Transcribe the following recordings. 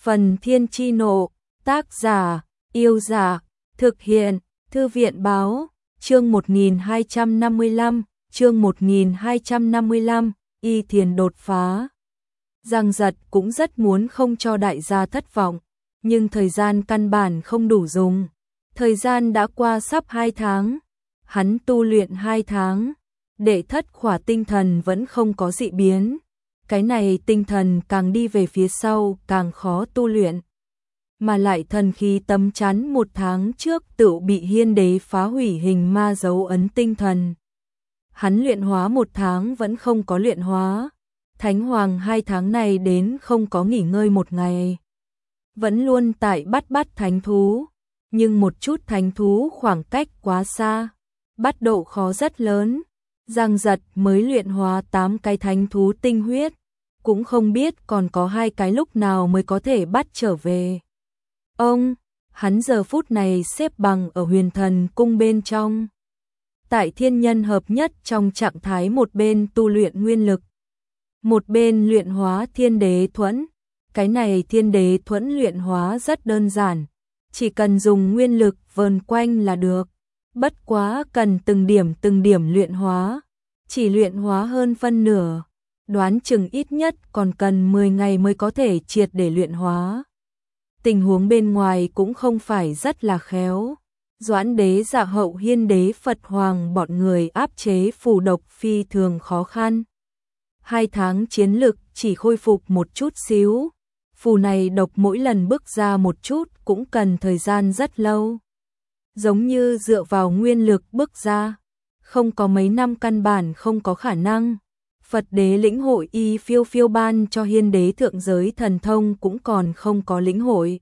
Phần Thiên Chi Nộ, tác giả, Yêu Giả, thực hiện, Thư viện Báo, chương 1255, chương 1255, Y Thiền đột phá. Giang Giật cũng rất muốn không cho đại gia thất vọng, nhưng thời gian căn bản không đủ dùng. Thời gian đã qua sắp 2 tháng, hắn tu luyện 2 tháng, đệ thất khỏa tinh thần vẫn không có dị biến. Cái này tinh thần càng đi về phía sau càng khó tu luyện. Mà lại thần khí tấm chắn 1 tháng trước tự bị Hiên Đế phá hủy hình ma dấu ấn tinh thần. Hắn luyện hóa 1 tháng vẫn không có luyện hóa. Thánh Hoàng 2 tháng này đến không có nghỉ ngơi 1 ngày. Vẫn luôn tại bắt thánh thú. Nhưng một chút thánh thú khoảng cách quá xa. Bắt độ khó rất lớn. Giang Giật mới luyện hóa 8 cái thánh thú tinh huyết. Cũng không biết còn có 2 cái lúc nào mới có thể bắt trở về. Hắn giờ phút này xếp bằng ở Huyền Thần Cung bên trong. Tại thiên nhân hợp nhất trong trạng thái một bên tu luyện nguyên lực. Một bên luyện hóa Thiên Đế Thuẫn. Cái này Thiên Đế Thuẫn luyện hóa rất đơn giản. Chỉ cần dùng nguyên lực vờn quanh là được. Bất quá cần từng điểm luyện hóa. Chỉ luyện hóa hơn phân nửa. Đoán chừng ít nhất còn cần 10 ngày mới có thể triệt để luyện hóa. Tình huống bên ngoài cũng không phải rất là khéo. Doãn Đế, Dạ Hậu, Hiên Đế, Phật Hoàng bọn người áp chế phù độc phi thường khó khăn. 2 tháng chiến lực chỉ khôi phục một chút xíu. Phù này độc mỗi lần bước ra một chút cũng cần thời gian rất lâu. Giống như dựa vào nguyên lực bước ra. Không có mấy năm căn bản không có khả năng. Phật Đế lĩnh hội y phiêu ban cho Hiên Đế thượng giới thần thông cũng còn không có lĩnh hội.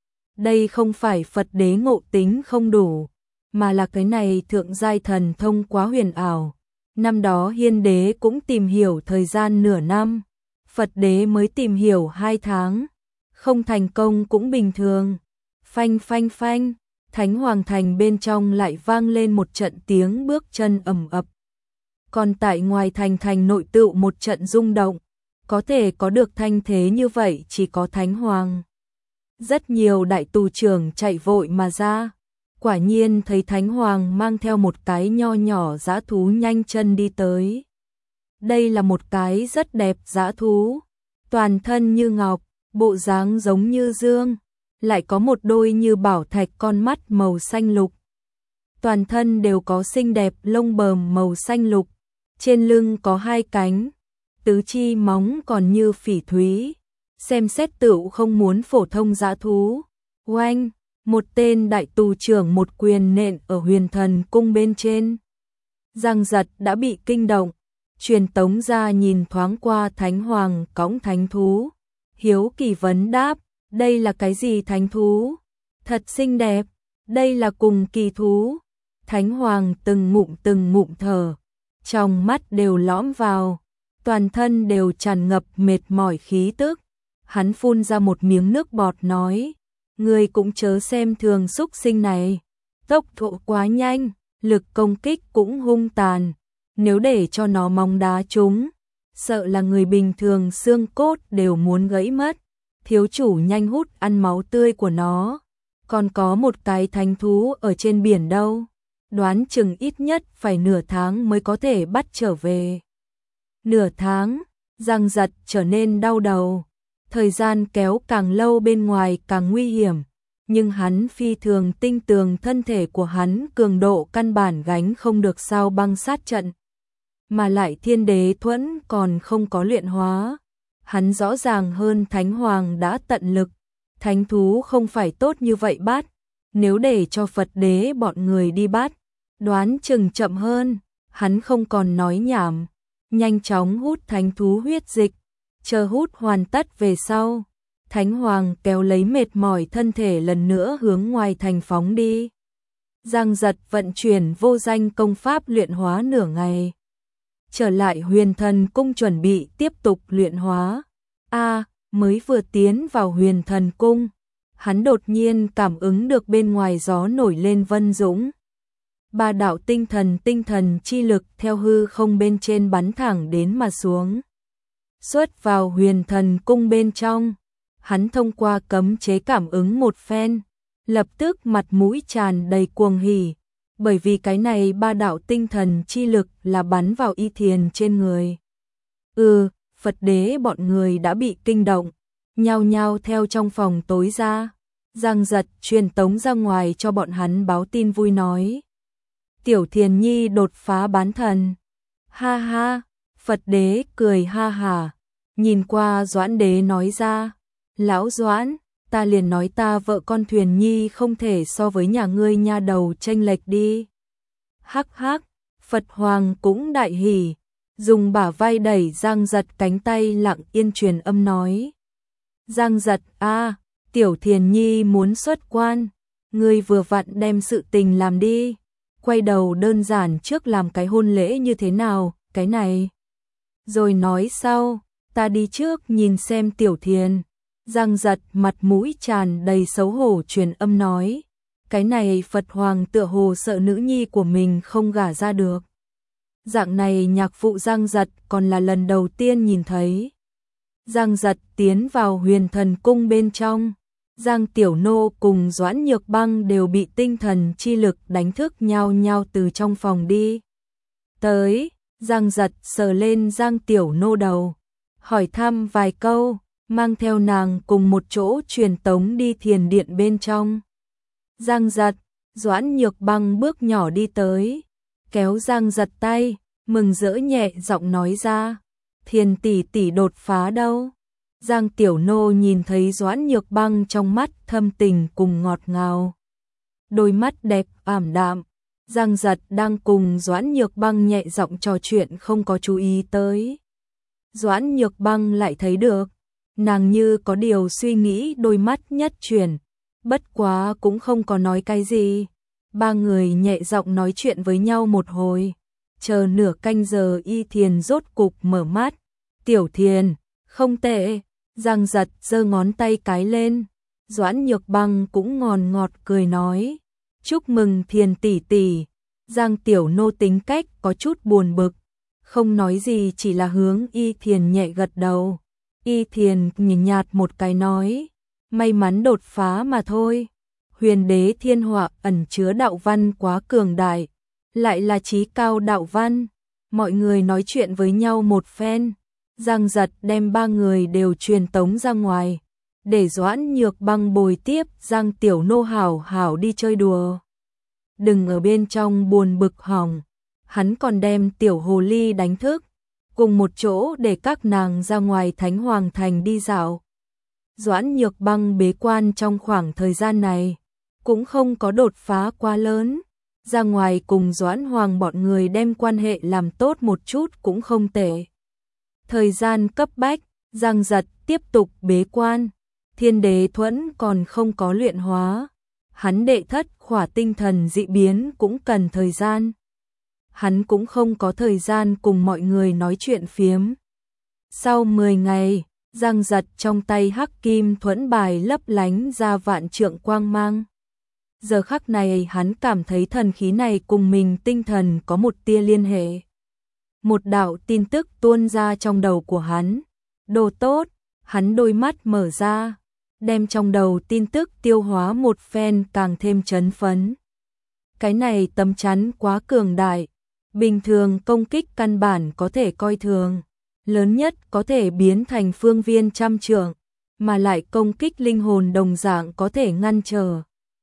Đây không phải Phật Đế ngộ tính không đủ, mà là cái này thượng giai thần thông quá huyền ảo. Năm đó Hiên Đế cũng tìm hiểu thời gian nửa năm, Phật Đế mới tìm hiểu 2 tháng, không thành công cũng bình thường. Phanh phanh phanh, Thánh Hoàng Thành bên trong lại vang lên một trận tiếng bước chân ầm ập. Còn tại ngoài thành nội tựu một trận rung động, có thể có được thanh thế như vậy chỉ có Thánh Hoàng. Rất nhiều đại tù trưởng chạy vội mà ra, quả nhiên thấy Thánh Hoàng mang theo một cái nho nhỏ dã thú nhanh chân đi tới. Đây là một cái rất đẹp dã thú, toàn thân như ngọc, bộ dáng giống như dương, lại có một đôi như bảo thạch con mắt màu xanh lục. Toàn thân đều có xinh đẹp lông bờm màu xanh lục. Trên lưng có 2 cánh, tứ chi móng còn như phỉ thúy, xem xét tựu không muốn phổ thông dã thú. Oanh, một tên đại tù trưởng một quyền nện ở Huyền Thần Cung bên trên. Giang Giật đã bị kinh động, truyền tống ra nhìn thoáng qua Thánh Hoàng cõng thánh thú. Hiếu kỳ vấn đáp, đây là cái gì thánh thú? Thật xinh đẹp, đây là cùng kỳ thú. Thánh Hoàng từng ngụm thở. Trong mắt đều lõm vào, toàn thân đều tràn ngập mệt mỏi khí tức. Hắn phun ra một miếng nước bọt nói, người cũng chớ xem thường xúc sinh này. Tốc độ quá nhanh, lực công kích cũng hung tàn. Nếu để cho nó mong đá trúng, sợ là người bình thường xương cốt đều muốn gãy mất. Thiếu chủ nhanh hút ăn máu tươi của nó. Còn có một cái thánh thú ở trên biển đâu. Đoán chừng ít nhất phải nửa tháng mới có thể bắt trở về. Nửa tháng, Giang Giật trở nên đau đầu. Thời gian kéo càng lâu bên ngoài càng nguy hiểm. Nhưng hắn phi thường tinh tường thân thể của hắn cường độ căn bản gánh không được sao băng sát trận. Mà lại Thiên Đế Thuẫn còn không có luyện hóa. Hắn rõ ràng hơn Thánh Hoàng đã tận lực. Thánh thú không phải tốt như vậy bắt. Nếu để cho Phật Đế bọn người đi bắt, đoán chừng chậm hơn. Hắn không còn nói nhảm, nhanh chóng hút thánh thú huyết dịch. Chờ hút hoàn tất về sau, Thánh Hoàng kéo lấy mệt mỏi thân thể lần nữa hướng ngoài thành phóng đi. Giang Giật vận chuyển vô danh công pháp luyện hóa nửa ngày. Trở lại Huyền Thần Cung chuẩn bị tiếp tục luyện hóa. Mới vừa tiến vào Huyền Thần Cung, hắn đột nhiên cảm ứng được bên ngoài gió nổi lên vân dũng. 3 đạo tinh thần chi lực theo hư không bên trên bắn thẳng đến mà xuống. Xuất vào Huyền Thần Cung bên trong, hắn thông qua cấm chế cảm ứng một phen, lập tức mặt mũi tràn đầy cuồng hỉ, bởi vì cái này 3 đạo tinh thần chi lực là bắn vào Y Thiền trên người. Phật đế bọn người đã bị kinh động, nhao nhao theo trong phòng tối ra. Giang Giật truyền tống ra ngoài cho bọn hắn báo tin vui nói: Tiểu Thiền Nhi đột phá bán thần. Ha ha, Phật đế cười ha hả, nhìn qua Doãn đế nói ra: Lão Doãn, ta liền nói ta vợ con Thuyền Nhi không thể so với nhà ngươi nha đầu chênh lệch đi. Hắc hắc, Phật Hoàng cũng đại hỉ, dùng bả vai đẩy Giang Giật cánh tay lặng yên truyền âm nói: Giang Giật Tiểu Thiền Nhi muốn xuất quan, ngươi vừa vặn đem sự tình làm đi, quay đầu đơn giản trước làm cái hôn lễ như thế nào, cái này rồi nói sau, ta đi trước nhìn xem Tiểu Thiền. Giang Giật mặt mũi tràn đầy xấu hổ truyền âm nói: cái này Phật Hoàng tựa hồ sợ nữ nhi của mình không gả ra được. Dạng này nhạc phụ Giang Giật còn là lần đầu tiên nhìn thấy. Giang Giật tiến vào Huyền Thần Cung bên trong, Giang Tiểu Nô cùng Doãn Nhược Băng đều bị tinh thần chi lực đánh thức nhao nhao từ trong phòng đi tới. Giang Giật sờ lên Giang Tiểu Nô đầu, hỏi thăm vài câu, mang theo nàng cùng một chỗ truyền tống đi thiền điện bên trong. Giang Giật, Doãn Nhược Băng bước nhỏ đi tới, kéo Giang Giật tay, mừng rỡ nhẹ giọng nói ra: Thiền tỷ tỷ đột phá đâu? Giang Tiểu Nô nhìn thấy Doãn Nhược Băng trong mắt thâm tình cùng ngọt ngào, đôi mắt đẹp ảm đạm. Giang Giật đang cùng Doãn Nhược Băng nhẹ giọng trò chuyện không có chú ý tới. Doãn Nhược Băng lại thấy được, nàng như có điều suy nghĩ, đôi mắt nhất chuyển, bất quá cũng không có nói cái gì. 3 người nhẹ giọng nói chuyện với nhau một hồi, chờ nửa canh giờ Y Thiền rốt cục mở mắt. Tiểu Thiền, không tệ. Giang Giật giơ ngón tay cái lên. Doãn Nhược Băng cũng ngòn ngọt cười nói: chúc mừng Thiền tỷ tỷ. Giang Tiểu Nô tính cách có chút buồn bực, không nói gì, chỉ là hướng Y Thiền nhẹ gật đầu. Y Thiền nhìn nhạt một cái nói: may mắn đột phá mà thôi. Huyền đế thiên họa ẩn chứa đạo văn quá cường đại, lại là chí cao đạo văn. Mọi người nói chuyện với nhau một phen, Giang Giật đem 3 người đều truyền tống ra ngoài, để Doãn Nhược Băng bồi tiếp Giang Tiểu Nô hảo hảo đi chơi đùa, đừng ở bên trong buồn bực hỏng. Hắn còn đem Tiểu Hồ Ly đánh thức, cùng một chỗ để các nàng ra ngoài Thánh Hoàng Thành đi dạo. Doãn Nhược Băng bế quan trong khoảng thời gian này, cũng không có đột phá quá lớn, ra ngoài cùng Doãn Hoàng bọn người đem quan hệ làm tốt một chút cũng không tệ. Thời gian cấp bách, Giang Giật tiếp tục bế quan, Thiên Đế Thuẫn còn không có luyện hóa, hắn đệ thất khỏa tinh thần dị biến cũng cần thời gian. Hắn cũng không có thời gian cùng mọi người nói chuyện phiếm. Sau 10 ngày, Giang Giật trong tay hắc kim thuẫn bài lấp lánh ra vạn trượng quang mang. Giờ khắc này hắn cảm thấy thần khí này cùng mình tinh thần có một tia liên hệ. Một đạo tin tức tuôn ra trong đầu của hắn. Đồ tốt, hắn đôi mắt mở ra, đem trong đầu tin tức tiêu hóa một phen càng thêm chấn phấn. Cái này tấm chắn quá cường đại, bình thường công kích căn bản có thể coi thường, lớn nhất có thể biến thành phương viên 100 trượng, mà lại công kích linh hồn đồng dạng có thể ngăn trở.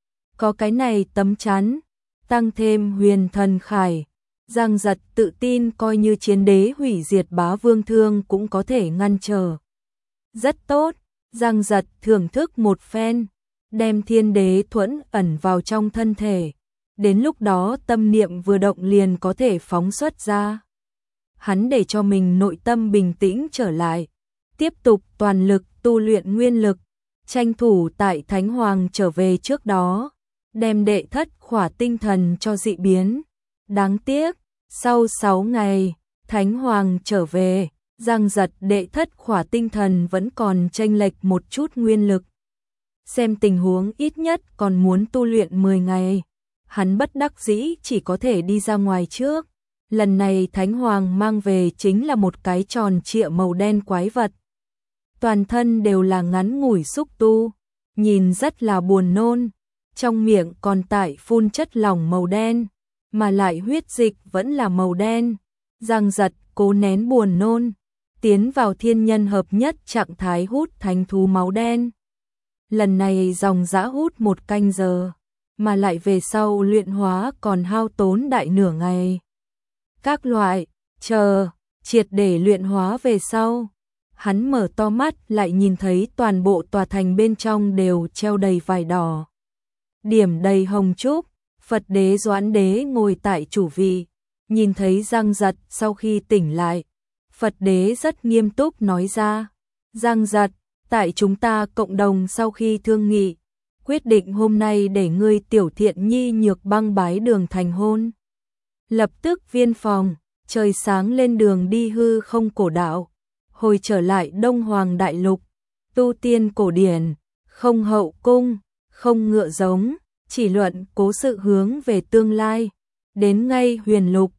Có cái này tấm chắn, tăng thêm huyền thần khải, Giang Giật tự tin coi như chiến đế hủy diệt bá vương thương cũng có thể ngăn trở. Rất tốt, Giang Giật thưởng thức một phen, đem Thiên Đế Thuẫn ẩn vào trong thân thể. Đến lúc đó tâm niệm vừa động liền có thể phóng xuất ra. Hắn để cho mình nội tâm bình tĩnh trở lại, tiếp tục toàn lực tu luyện nguyên lực, tranh thủ tại Thánh Hoàng trở về trước đó, đem đệ thất khỏa tinh thần cho dị biến. Đáng tiếc, sau 6 ngày, Thánh Hoàng trở về, Giang Giật đệ thất khỏa tinh thần vẫn còn chênh lệch một chút nguyên lực. Xem tình huống ít nhất còn muốn tu luyện 10 ngày. Hắn bất đắc dĩ chỉ có thể đi ra ngoài trước. Lần này Thánh Hoàng mang về chính là một cái tròn trịa màu đen quái vật. toàn thân đều là ngắn ngủi xúc tu, nhìn rất là buồn nôn, trong miệng còn tại phun chất lỏng màu đen, mà lại huyết dịch vẫn là màu đen. Giang Giật cố nén buồn nôn, tiến vào thiên nhân hợp nhất trạng thái hút thánh thú máu đen. Lần này dòng dã hút 1 canh giờ, mà lại về sau luyện hóa còn hao tốn đại nửa ngày. Các loại, triệt để luyện hóa về sau, hắn mở to mắt lại nhìn thấy toàn bộ tòa thành bên trong đều treo đầy vải đỏ. Điểm đầy hồng trúc, Phật đế Doãn đế ngồi tại chủ vị, nhìn thấy Giang Giật sau khi tỉnh lại. Phật đế rất nghiêm túc nói ra, Giang Giật, tại chúng ta cộng đồng sau khi thương nghị, quyết định hôm nay để ngươi tiểu thiện nhi Nhược Băng bái đường thành hôn. Lập tức viên phòng, trời sáng lên đường đi hư không cổ đạo, hồi trở lại Đông Hoàng Đại Lục, tu tiên cổ điển, không hậu cung, không ngựa giống, chỉ luận cố sự hướng về tương lai, đến ngay Huyền Lục,